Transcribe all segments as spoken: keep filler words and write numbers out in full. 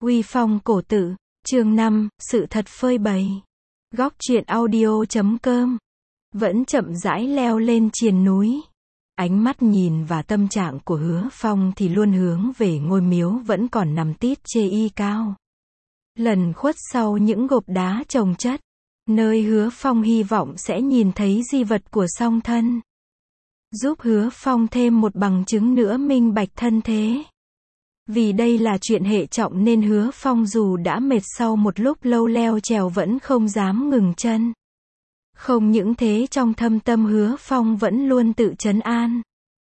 Uy phong cổ tự, chương năm, sự thật phơi bày. Góc truyện audio chấm com. Vẫn chậm rãi leo lên triền núi. Ánh mắt nhìn và tâm trạng của Hứa Phong thì luôn hướng về ngôi miếu vẫn còn nằm tít chê y cao. Lần khuất sau những gộp đá chồng chất, nơi Hứa Phong hy vọng sẽ nhìn thấy di vật của song thân. Giúp Hứa Phong thêm một bằng chứng nữa minh bạch thân thế. Vì đây là chuyện hệ trọng nên Hứa Phong dù đã mệt sau một lúc lâu leo trèo vẫn không dám ngừng chân. Không những thế, trong thâm tâm Hứa Phong vẫn luôn tự trấn an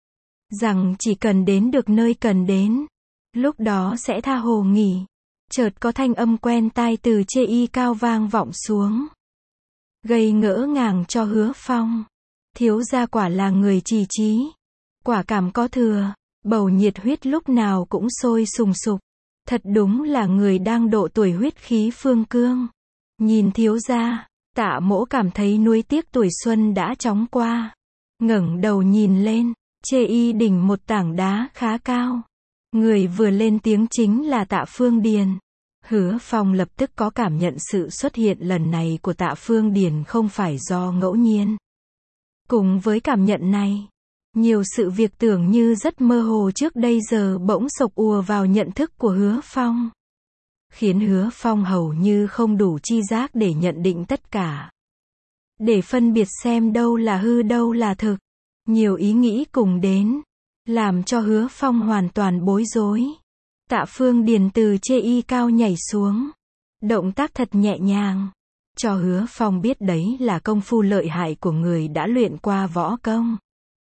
rằng chỉ cần đến được nơi cần đến, lúc đó sẽ tha hồ nghỉ. Chợt có thanh âm quen tai từ chê y cao vang vọng xuống, gây ngỡ ngàng cho Hứa Phong. Thiếu gia quả là người trì trí, quả cảm có thừa, bầu nhiệt huyết lúc nào cũng sôi sùng sục. Thật đúng là người đang độ tuổi huyết khí phương cương. Nhìn thiếu gia, Tạ Mỗ cảm thấy nuối tiếc tuổi xuân đã chóng qua. Ngẩng đầu nhìn lên, chê y đỉnh một tảng đá khá cao. Người vừa lên tiếng chính là Tạ Phương Điền. Hứa Phong lập tức có cảm nhận sự xuất hiện lần này của Tạ Phương Điền không phải do ngẫu nhiên. Cùng với cảm nhận này, nhiều sự việc tưởng như rất mơ hồ trước đây giờ bỗng sộc ùa vào nhận thức của Hứa Phong, khiến Hứa Phong hầu như không đủ tri giác để nhận định tất cả, để phân biệt xem đâu là hư đâu là thực. Nhiều ý nghĩ cùng đến, làm cho Hứa Phong hoàn toàn bối rối. Tạ Phương Điền từ chê y cao nhảy xuống, động tác thật nhẹ nhàng, cho Hứa Phong biết đấy là công phu lợi hại của người đã luyện qua võ công,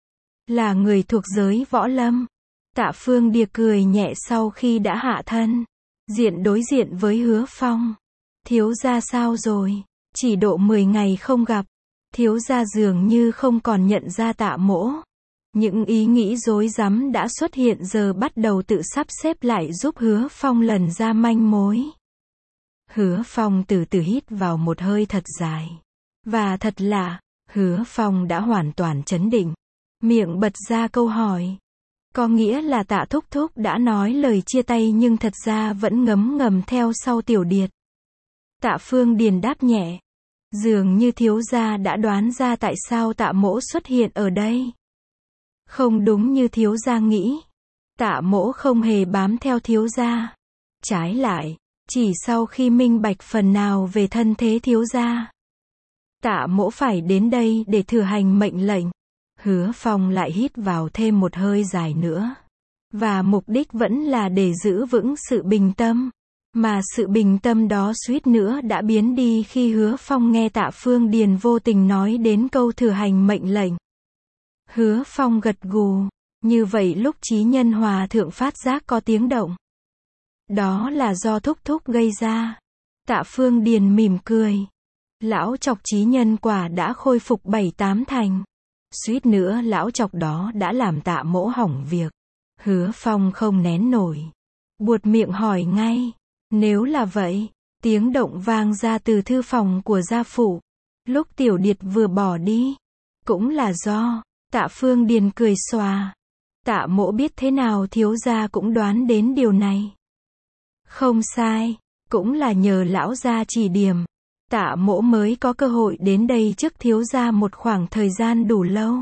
là người thuộc giới võ lâm. Tạ Phương Điền cười nhẹ sau khi đã hạ thân, diện đối diện với Hứa Phong. Thiếu gia sao rồi? Chỉ độ mười ngày không gặp, thiếu gia dường như không còn nhận ra Tạ Mỗ. Những ý nghĩ rối rắm đã xuất hiện giờ bắt đầu tự sắp xếp lại giúp Hứa Phong lần ra manh mối. Hứa Phong từ từ hít vào một hơi thật dài. Và thật lạ, Hứa Phong đã hoàn toàn trấn định. Miệng bật ra câu hỏi. Có nghĩa là Tạ Thúc Thúc đã nói lời chia tay nhưng thật ra vẫn ngấm ngầm theo sau Tiểu Điệt. Tạ Phương Điền đáp nhẹ. Dường như thiếu gia đã đoán ra tại sao Tạ Mỗ xuất hiện ở đây. Không đúng như thiếu gia nghĩ. Tạ Mỗ không hề bám theo thiếu gia. Trái lại, chỉ sau khi minh bạch phần nào về thân thế thiếu gia, Tạ Mỗ phải đến đây để thừa hành mệnh lệnh. Hứa Phong lại hít vào thêm một hơi dài nữa. Và mục đích vẫn là để giữ vững sự bình tâm. Mà sự bình tâm đó suýt nữa đã biến đi khi Hứa Phong nghe Tạ Phương Điền vô tình nói đến câu thừa hành mệnh lệnh. Hứa Phong gật gù. Như vậy lúc Chí Nhân Hòa Thượng phát giác có tiếng động, đó là do Thúc Thúc gây ra. Tạ Phương Điền mỉm cười. Lão chọc Chí Nhân quả đã khôi phục bảy tám thành. Suýt nữa lão chọc đó đã làm Tạ Mỗ hỏng việc. Hứa Phong không nén nổi, buột miệng hỏi ngay. Nếu là vậy, tiếng động vang ra từ thư phòng của gia phụ. Lúc Tiểu Điệt vừa bỏ đi, cũng là do. Tạ Phương Điền cười xòa. Tạ Mỗ biết thế nào thiếu gia cũng đoán đến điều này. Không sai, cũng là nhờ lão gia chỉ điểm, Tạ Mỗ mới có cơ hội đến đây trước thiếu gia một khoảng thời gian đủ lâu.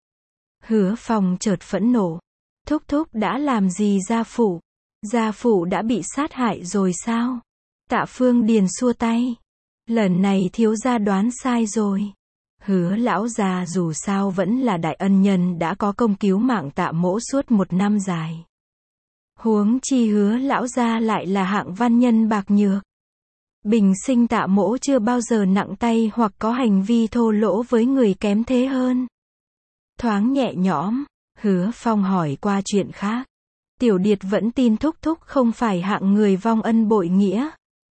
Hứa Phong chợt phẫn nộ. Thúc Thúc đã làm gì gia phụ? Gia phụ đã bị sát hại rồi sao? Tạ Phương Điền xua tay. Lần này thiếu gia đoán sai rồi. Hứa lão gia dù sao vẫn là đại ân nhân đã có công cứu mạng Tạ Mỗ suốt một năm dài. Huống chi Hứa lão gia lại là hạng văn nhân bạc nhược. Bình sinh Tạ Mỗ chưa bao giờ nặng tay hoặc có hành vi thô lỗ với người kém thế hơn. Thoáng nhẹ nhõm, Hứa Phong hỏi qua chuyện khác. Tiểu Điệt vẫn tin Thúc Thúc không phải hạng người vong ân bội nghĩa.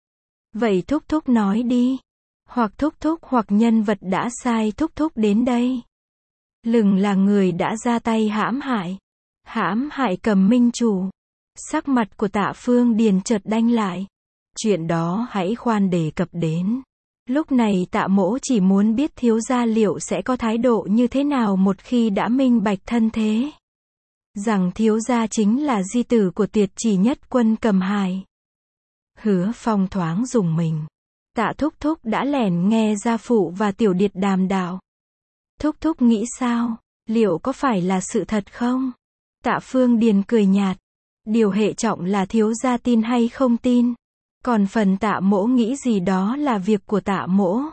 Vậy Thúc Thúc nói đi. Hoặc Thúc Thúc hoặc nhân vật đã sai Thúc Thúc đến đây. Lừng là người đã ra tay hãm hại. Hãm hại Cầm Minh Chủ. Sắc mặt của Tạ Phương Điền chợt đanh lại. Chuyện đó hãy khoan đề cập đến. Lúc này Tạ Mỗ chỉ muốn biết thiếu gia liệu sẽ có thái độ như thế nào một khi đã minh bạch thân thế. Rằng thiếu gia chính là di tử của Tuyệt Chỉ Nhất Quân Cầm Hải. Hứa Phong thoáng rùng mình. Tạ thúc thúc đã lẻn nghe gia phụ và tiểu điệt đàm đạo. Thúc thúc nghĩ sao? Liệu có phải là sự thật không? Tạ Phương Điền cười nhạt. Điều hệ trọng là thiếu gia tin hay không tin. Còn phần Tạ mỗ nghĩ gì đó là việc của Tạ mỗ.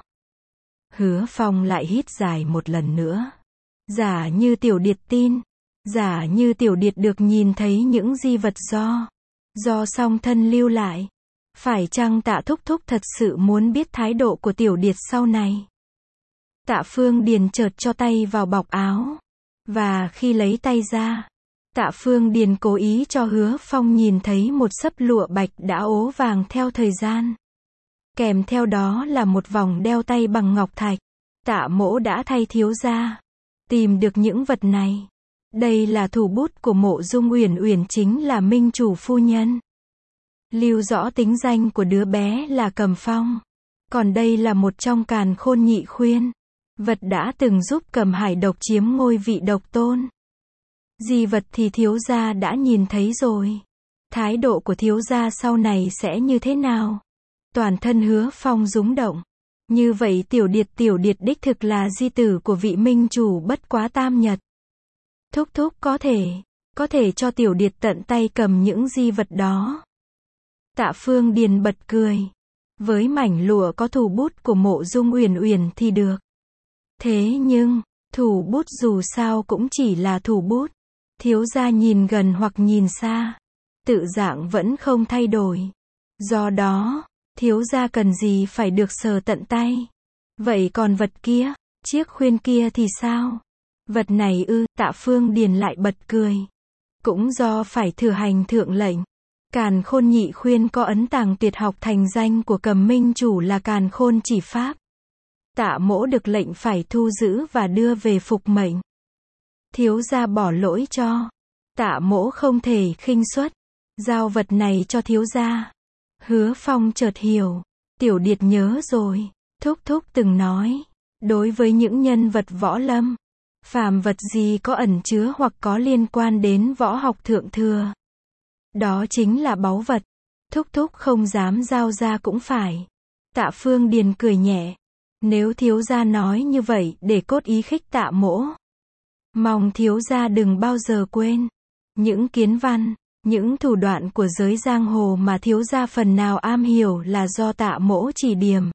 Hứa Phong lại hít dài một lần nữa. Giả như tiểu điệt tin. Giả như tiểu điệt được nhìn thấy những di vật do. Do song thân lưu lại. Phải chăng Tạ thúc thúc thật sự muốn biết thái độ của tiểu điệt sau này? Tạ Phương Điền chợt cho tay vào bọc áo. Và khi lấy tay ra, Tạ Phương Điền cố ý cho Hứa Phong nhìn thấy một xấp lụa bạch đã ố vàng theo thời gian. Kèm theo đó là một vòng đeo tay bằng ngọc thạch. Tạ mỗ đã thay thiếu gia tìm được những vật này. Đây là thủ bút của Mộ Dung Uyển Uyển, chính là minh chủ phu nhân. Lưu rõ tính danh của đứa bé là Cầm Phong. Còn đây là một trong Càn Khôn Nhị Khuyên. Vật đã từng giúp Cầm Hải độc chiếm ngôi vị độc tôn. Di vật thì thiếu gia đã nhìn thấy rồi. Thái độ của thiếu gia sau này sẽ như thế nào? Toàn thân Hứa Phong rúng động. Như vậy tiểu điệt tiểu điệt đích thực là di tử của vị minh chủ bất quá tam nhật. Thúc thúc có thể, có thể cho tiểu điệt tận tay cầm những di vật đó. Tạ Phương Điền bật cười. Với mảnh lụa có thủ bút của Mộ Dung Uyển Uyển thì được. Thế nhưng, thủ bút dù sao cũng chỉ là thủ bút. Thiếu gia nhìn gần hoặc nhìn xa, tự dạng vẫn không thay đổi. Do đó, thiếu gia cần gì phải được sờ tận tay. Vậy còn vật kia, chiếc khuyên kia thì sao? Vật này ư? Tạ Phương Điền lại bật cười. Cũng do phải thừa hành thượng lệnh. Càn Khôn Nhị Khuyên có ấn tàng tuyệt học thành danh của Cầm minh chủ là Càn Khôn Chỉ Pháp. Tạ mỗ được lệnh phải thu giữ và đưa về phục mệnh. Thiếu gia bỏ lỗi cho. Tạ mỗ không thể khinh suất. Giao vật này cho thiếu gia. Hứa Phong chợt hiểu. Tiểu điệt nhớ rồi. Thúc thúc từng nói. Đối với những nhân vật võ lâm, phàm vật gì có ẩn chứa hoặc có liên quan đến võ học thượng thừa, đó chính là báu vật. Thúc thúc không dám giao ra cũng phải. Tạ Phương Điền cười nhẹ. Nếu thiếu gia nói như vậy để cốt ý khích Tạ mỗ. Mong thiếu gia đừng bao giờ quên. Những kiến văn, những thủ đoạn của giới giang hồ mà thiếu gia phần nào am hiểu là do Tạ mỗ chỉ điểm.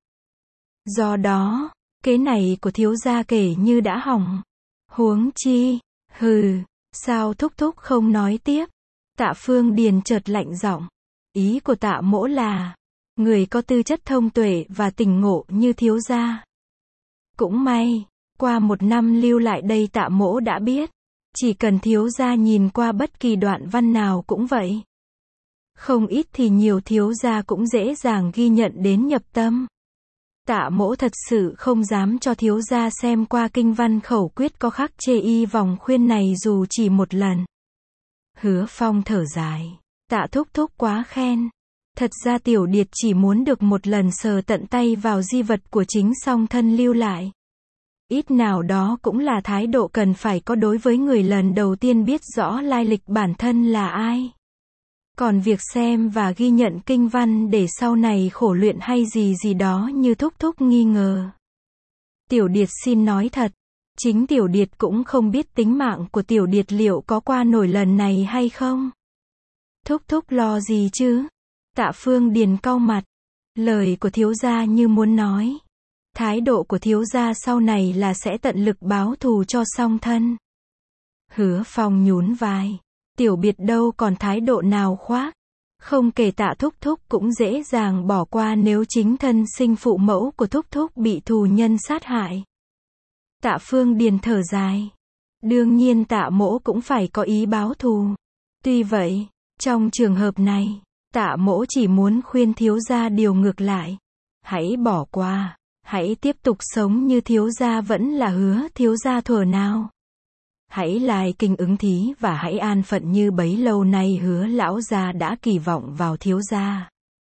Do đó, kế này của thiếu gia kể như đã hỏng. Huống chi, hừ, sao thúc thúc không nói tiếp? Tạ Phương Điền chợt lạnh giọng. Ý của Tạ mỗ là, người có tư chất thông tuệ và tỉnh ngộ như thiếu gia. Cũng may, qua một năm lưu lại đây Tạ mỗ đã biết. Chỉ cần thiếu gia nhìn qua bất kỳ đoạn văn nào cũng vậy. Không ít thì nhiều thiếu gia cũng dễ dàng ghi nhận đến nhập tâm. Tạ mỗ thật sự không dám cho thiếu gia xem qua kinh văn khẩu quyết có khắc chê y vòng khuyên này dù chỉ một lần. Hứa Phong thở dài. Tạ thúc thúc quá khen. Thật ra tiểu điệt chỉ muốn được một lần sờ tận tay vào di vật của chính song thân lưu lại. Ít nào đó cũng là thái độ cần phải có đối với người lần đầu tiên biết rõ lai lịch bản thân là ai. Còn việc xem và ghi nhận kinh văn để sau này khổ luyện hay gì gì đó như thúc thúc nghi ngờ. Tiểu điệt xin nói thật, chính tiểu điệt cũng không biết tính mạng của tiểu điệt liệu có qua nổi lần này hay không. Thúc thúc lo gì chứ? Tạ Phương Điền cau mặt. Lời của thiếu gia như muốn nói. Thái độ của thiếu gia sau này là sẽ tận lực báo thù cho song thân. Hứa Phong nhún vai. Tiểu biệt đâu còn thái độ nào khoác. Không kể Tạ thúc thúc cũng dễ dàng bỏ qua nếu chính thân sinh phụ mẫu của thúc thúc bị thù nhân sát hại. Tạ Phương Điền thở dài. Đương nhiên Tạ mỗ cũng phải có ý báo thù. Tuy vậy, trong trường hợp này, Tạ mỗ chỉ muốn khuyên thiếu gia điều ngược lại. Hãy bỏ qua. Hãy tiếp tục sống như thiếu gia vẫn là hứa thiếu gia thuở nào. Hãy lai kinh ứng thí và hãy an phận như bấy lâu nay hứa lão gia đã kỳ vọng vào thiếu gia.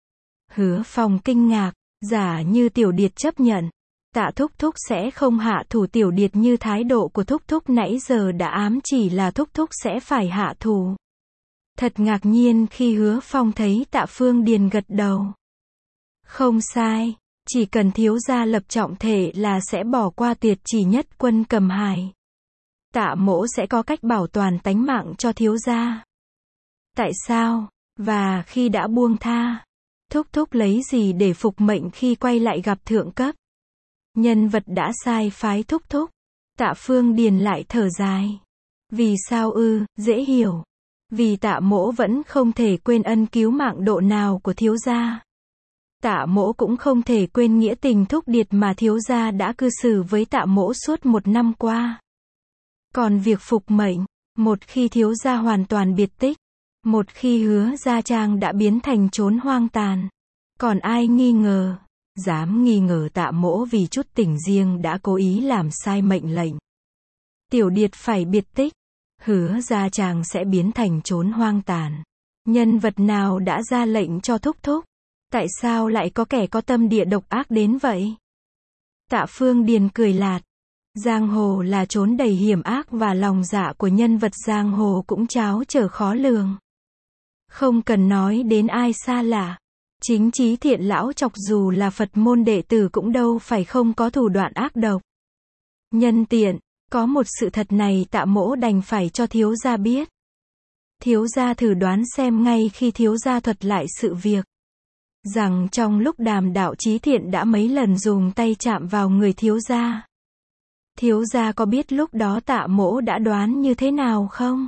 Hứa Phong kinh ngạc. Giả như tiểu điệt chấp nhận, Tạ thúc thúc sẽ không hạ thủ tiểu điệt như thái độ của thúc thúc nãy giờ đã ám chỉ là thúc thúc sẽ phải hạ thủ. Thật ngạc nhiên khi Hứa Phong thấy Tạ Phương Điền gật đầu. Không sai, chỉ cần thiếu gia lập trọng thể là sẽ bỏ qua tuyệt chỉ nhất quân Cầm Hải. Tạ mỗ sẽ có cách bảo toàn tánh mạng cho thiếu gia. Tại sao? Và khi đã buông tha, thúc thúc lấy gì để phục mệnh khi quay lại gặp thượng cấp? Nhân vật đã sai phái thúc thúc. Tạ Phương Điền lại thở dài. Vì sao ư? Dễ hiểu. Vì Tạ mỗ vẫn không thể quên ân cứu mạng độ nào của thiếu gia. Tạ mỗ cũng không thể quên nghĩa tình thúc điệt mà thiếu gia đã cư xử với Tạ mỗ suốt một năm qua. Còn việc phục mệnh, một khi thiếu gia hoàn toàn biệt tích, một khi Hứa Gia Trang đã biến thành chốn hoang tàn, còn ai nghi ngờ, dám nghi ngờ Tạ mỗ vì chút tình riêng đã cố ý làm sai mệnh lệnh. Tiểu điệt phải biệt tích, Hứa Gia Trang sẽ biến thành chốn hoang tàn. Nhân vật nào đã ra lệnh cho thúc thúc? Tại sao lại có kẻ có tâm địa độc ác đến vậy? Tạ Phương Điền cười lạt. Giang hồ là chốn đầy hiểm ác và lòng dạ của nhân vật giang hồ cũng tráo trở khó lường. Không cần nói đến ai xa lạ. Chính Chí Thiện lão chọc dù là Phật môn đệ tử cũng đâu phải không có thủ đoạn ác độc. Nhân tiện, có một sự thật này Tạ mỗ đành phải cho thiếu gia biết. Thiếu gia thử đoán xem ngay khi thiếu gia thuật lại sự việc. Rằng trong lúc đàm đạo Chí Thiện đã mấy lần dùng tay chạm vào người thiếu gia. Thiếu gia có biết lúc đó Tạ mỗ đã đoán như thế nào không?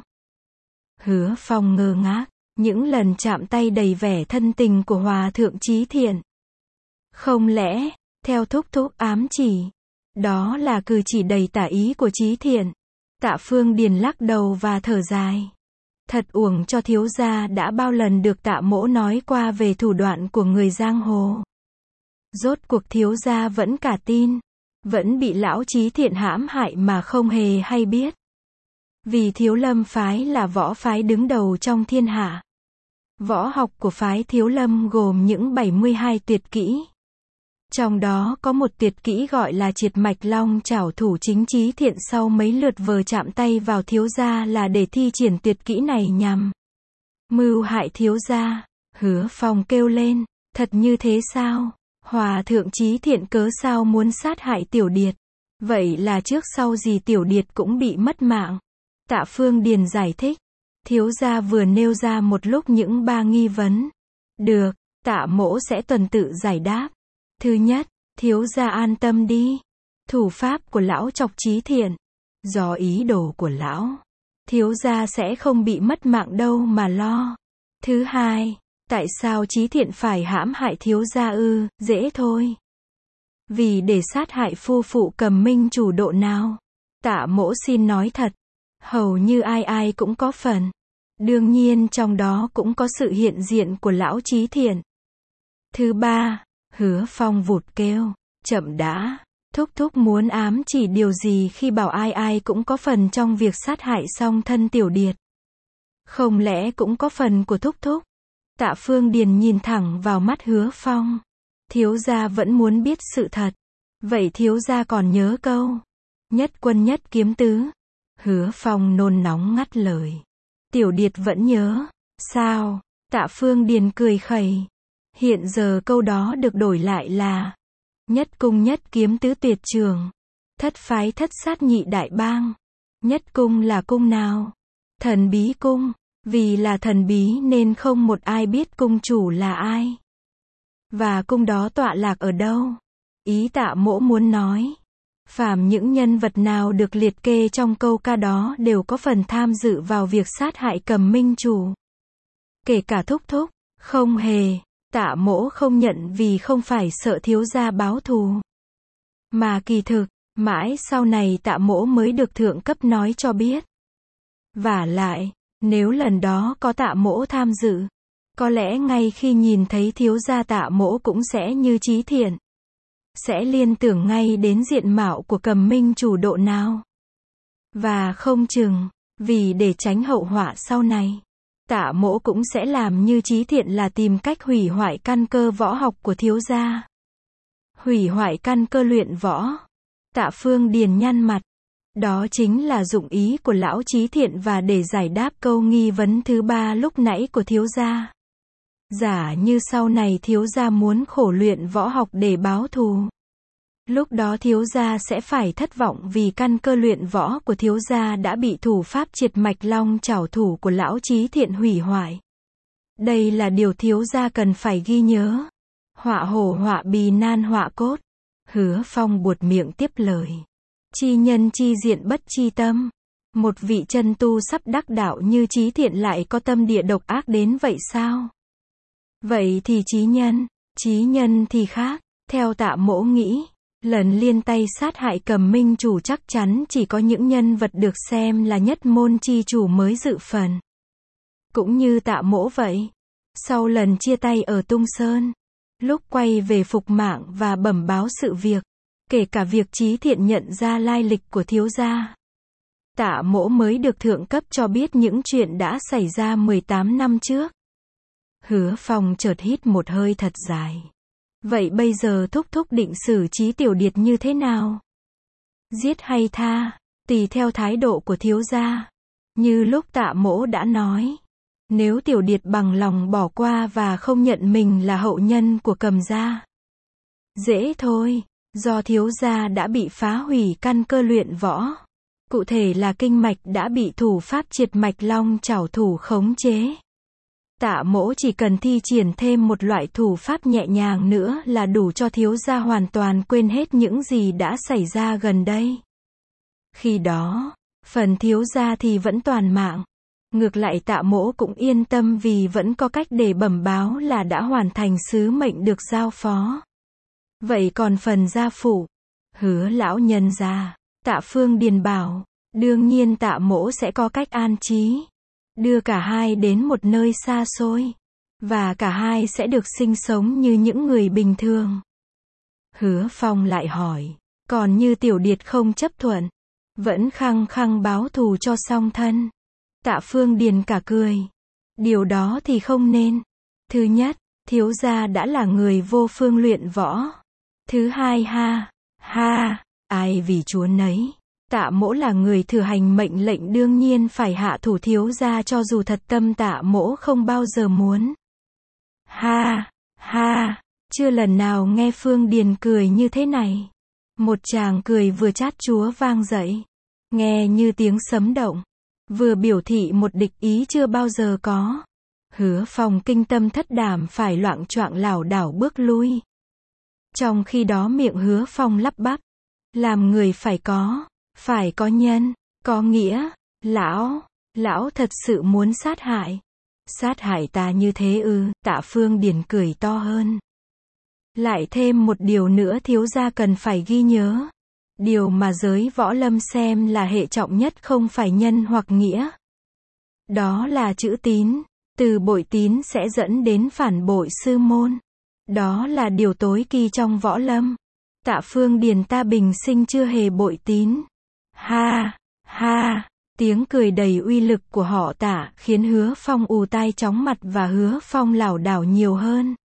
Hứa Phong ngơ ngác, những lần chạm tay đầy vẻ thân tình của Hòa thượng Chí Thiện. Không lẽ, theo thúc thúc ám chỉ, đó là cử chỉ đầy tả ý của Chí Thiện? Tạ Phương Điền lắc đầu và thở dài. Thật uổng cho thiếu gia đã bao lần được Tạ mỗ nói qua về thủ đoạn của người giang hồ. Rốt cuộc thiếu gia vẫn cả tin. Vẫn bị lão Chí Thiện hãm hại mà không hề hay biết. Vì Thiếu Lâm phái là võ phái đứng đầu trong thiên hạ. Võ học của phái Thiếu Lâm gồm những bảy mươi hai tuyệt kỹ. Trong đó có một tuyệt kỹ gọi là triệt mạch long chảo thủ. Chính Chí Thiện sau mấy lượt vờ chạm tay vào thiếu gia là để thi triển tuyệt kỹ này nhằm mưu hại thiếu gia. Hứa Phong kêu lên, thật như thế sao? Hòa thượng Chí Thiện cớ sao muốn sát hại Tiểu Điệt? Vậy là trước sau gì Tiểu Điệt cũng bị mất mạng. Tạ Phương Điền giải thích. Thiếu gia vừa nêu ra một lúc những ba nghi vấn. Được, Tạ mỗ sẽ tuần tự giải đáp. Thứ nhất, thiếu gia an tâm đi. Thủ pháp của lão chọc Chí Thiện. Do ý đồ của lão, thiếu gia sẽ không bị mất mạng đâu mà lo. Thứ hai, tại sao Chí Thiện phải hãm hại thiếu gia ư? Dễ thôi. Vì để sát hại phu phụ Cầm Minh chủ độ nào. Tạ mỗ xin nói thật, hầu như ai ai cũng có phần. Đương nhiên trong đó cũng có sự hiện diện của lão Chí Thiện. Thứ ba, Hứa Phong vụt kêu, chậm đã, thúc thúc muốn ám chỉ điều gì khi bảo ai ai cũng có phần trong việc sát hại song thân Tiểu Điệt? Không lẽ cũng có phần của thúc thúc? Tạ Phương Điền nhìn thẳng vào mắt Hứa Phong. Thiếu gia vẫn muốn biết sự thật. Vậy thiếu gia còn nhớ câu nhất quân nhất kiếm tứ? Hứa Phong nôn nóng ngắt lời. Tiểu Điệt vẫn nhớ. Sao? Tạ Phương Điền cười khẩy. Hiện giờ câu đó được đổi lại là nhất cung nhất kiếm tứ tuyệt trường. Thất phái thất sát nhị đại bang. Nhất cung là cung nào? Thần bí cung. Vì là thần bí nên không một ai biết cung chủ là ai. Và cung đó tọa lạc ở đâu? Ý Tạ mỗ muốn nói, phàm những nhân vật nào được liệt kê trong câu ca đó đều có phần tham dự vào việc sát hại Cầm Minh chủ. Kể cả thúc thúc. Không hề, Tạ mỗ không nhận vì không phải sợ thiếu gia báo thù. Mà kỳ thực, mãi sau này Tạ mỗ mới được thượng cấp nói cho biết. Vả lại, nếu lần đó có Tạ mỗ tham dự, có lẽ ngay khi nhìn thấy thiếu gia Tạ mỗ cũng sẽ như Chí Thiện. Sẽ liên tưởng ngay đến diện mạo của Cầm Minh chủ độ nào. Và không chừng, vì để tránh hậu họa sau này, Tạ mỗ cũng sẽ làm như Chí Thiện là tìm cách hủy hoại căn cơ võ học của thiếu gia. Hủy hoại căn cơ luyện võ. Tạ Phương Điền nhăn mặt. Đó chính là dụng ý của lão Trí Thiện và để giải đáp câu nghi vấn thứ ba lúc nãy của thiếu gia. Giả như sau này thiếu gia muốn khổ luyện võ học để báo thù. Lúc đó thiếu gia sẽ phải thất vọng vì căn cơ luyện võ của thiếu gia đã bị thủ pháp triệt mạch long chảo thủ của lão Trí Thiện hủy hoại. Đây là điều thiếu gia cần phải ghi nhớ. Họa hổ họa bì nan họa cốt. Hứa Phong buột miệng tiếp lời. Chi nhân chi diện bất chi tâm. Một vị chân tu sắp đắc đạo như Trí Thiện lại có tâm địa độc ác đến vậy sao? Vậy thì chí nhân, chí nhân thì khác. Theo Tạ Mỗ nghĩ, lần liên tay sát hại Cầm Minh chủ chắc chắn chỉ có những nhân vật được xem là nhất môn chi chủ mới dự phần. Cũng như Tạ Mỗ vậy. Sau lần chia tay ở Tung Sơn, lúc quay về phục mạng và bẩm báo sự việc, kể cả việc Trí Thiện nhận ra lai lịch của thiếu gia, Tạ Mỗ mới được thượng cấp cho biết những chuyện đã xảy ra mười tám năm trước. Hứa Phong chợt hít một hơi thật dài. Vậy bây giờ thúc thúc định xử trí Tiểu Điệt như thế nào? Giết hay tha, tùy theo thái độ của thiếu gia. Như lúc Tạ Mỗ đã nói, nếu Tiểu Điệt bằng lòng bỏ qua và không nhận mình là hậu nhân của Cầm gia, dễ thôi, do thiếu gia đã bị phá hủy căn cơ luyện võ. Cụ thể là kinh mạch đã bị thủ pháp triệt mạch long chảo thủ khống chế. Tạ Mỗ chỉ cần thi triển thêm một loại thủ pháp nhẹ nhàng nữa là đủ cho thiếu gia hoàn toàn quên hết những gì đã xảy ra gần đây. Khi đó, phần thiếu gia thì vẫn toàn mạng. Ngược lại Tạ Mỗ cũng yên tâm vì vẫn có cách để bẩm báo là đã hoàn thành sứ mệnh được giao phó. Vậy còn phần gia phụ, Hứa lão nhân gia, Tạ Phương Điền bảo, đương nhiên Tạ Mỗ sẽ có cách an trí. Đưa cả hai đến một nơi xa xôi. Và cả hai sẽ được sinh sống như những người bình thường. Hứa Phong lại hỏi. Còn như Tiểu Điệt không chấp thuận, vẫn khăng khăng báo thù cho song thân. Tạ Phương Điền cả cười. Điều đó thì không nên. Thứ nhất, thiếu gia đã là người vô phương luyện võ. Thứ hai ha, ha, ai vì chúa nấy. Tạ Mỗ là người thừa hành mệnh lệnh đương nhiên phải hạ thủ thiếu gia cho dù thật tâm Tạ Mỗ không bao giờ muốn. Ha, ha, chưa lần nào nghe Phương Điền cười như thế này. Một tràng cười vừa chát chúa vang dậy, nghe như tiếng sấm động, vừa biểu thị một địch ý chưa bao giờ có. Hứa Phong kinh tâm thất đảm phải loạng choạng lảo đảo bước lui. Trong khi đó miệng Hứa Phong lắp bắp, làm người phải có, phải có nhân, có nghĩa, lão, lão thật sự muốn sát hại. Sát hại ta như thế ư? Tạ Phương Điền cười to hơn. Lại thêm một điều nữa thiếu gia cần phải ghi nhớ. Điều mà giới võ lâm xem là hệ trọng nhất không phải nhân hoặc nghĩa. Đó là chữ tín. Từ bội tín sẽ dẫn đến phản bội sư môn. Đó là điều tối kỵ trong võ lâm. Tạ Phương Điền ta bình sinh chưa hề bội tín. Ha, ha, tiếng cười đầy uy lực của họ Tạ khiến Hứa Phong ù tai chóng mặt và Hứa Phong lảo đảo nhiều hơn.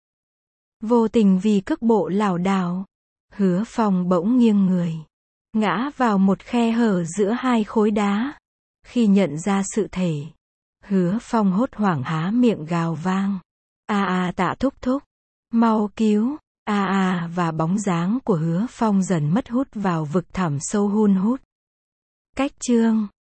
Vô tình vì cước bộ lảo đảo, Hứa Phong bỗng nghiêng người, ngã vào một khe hở giữa hai khối đá. Khi nhận ra sự thể, Hứa Phong hốt hoảng há miệng gào vang. A a Tạ thúc thúc, mau cứu, a a và bóng dáng của Hứa Phong dần mất hút vào vực thẳm sâu hun hút. Cách chương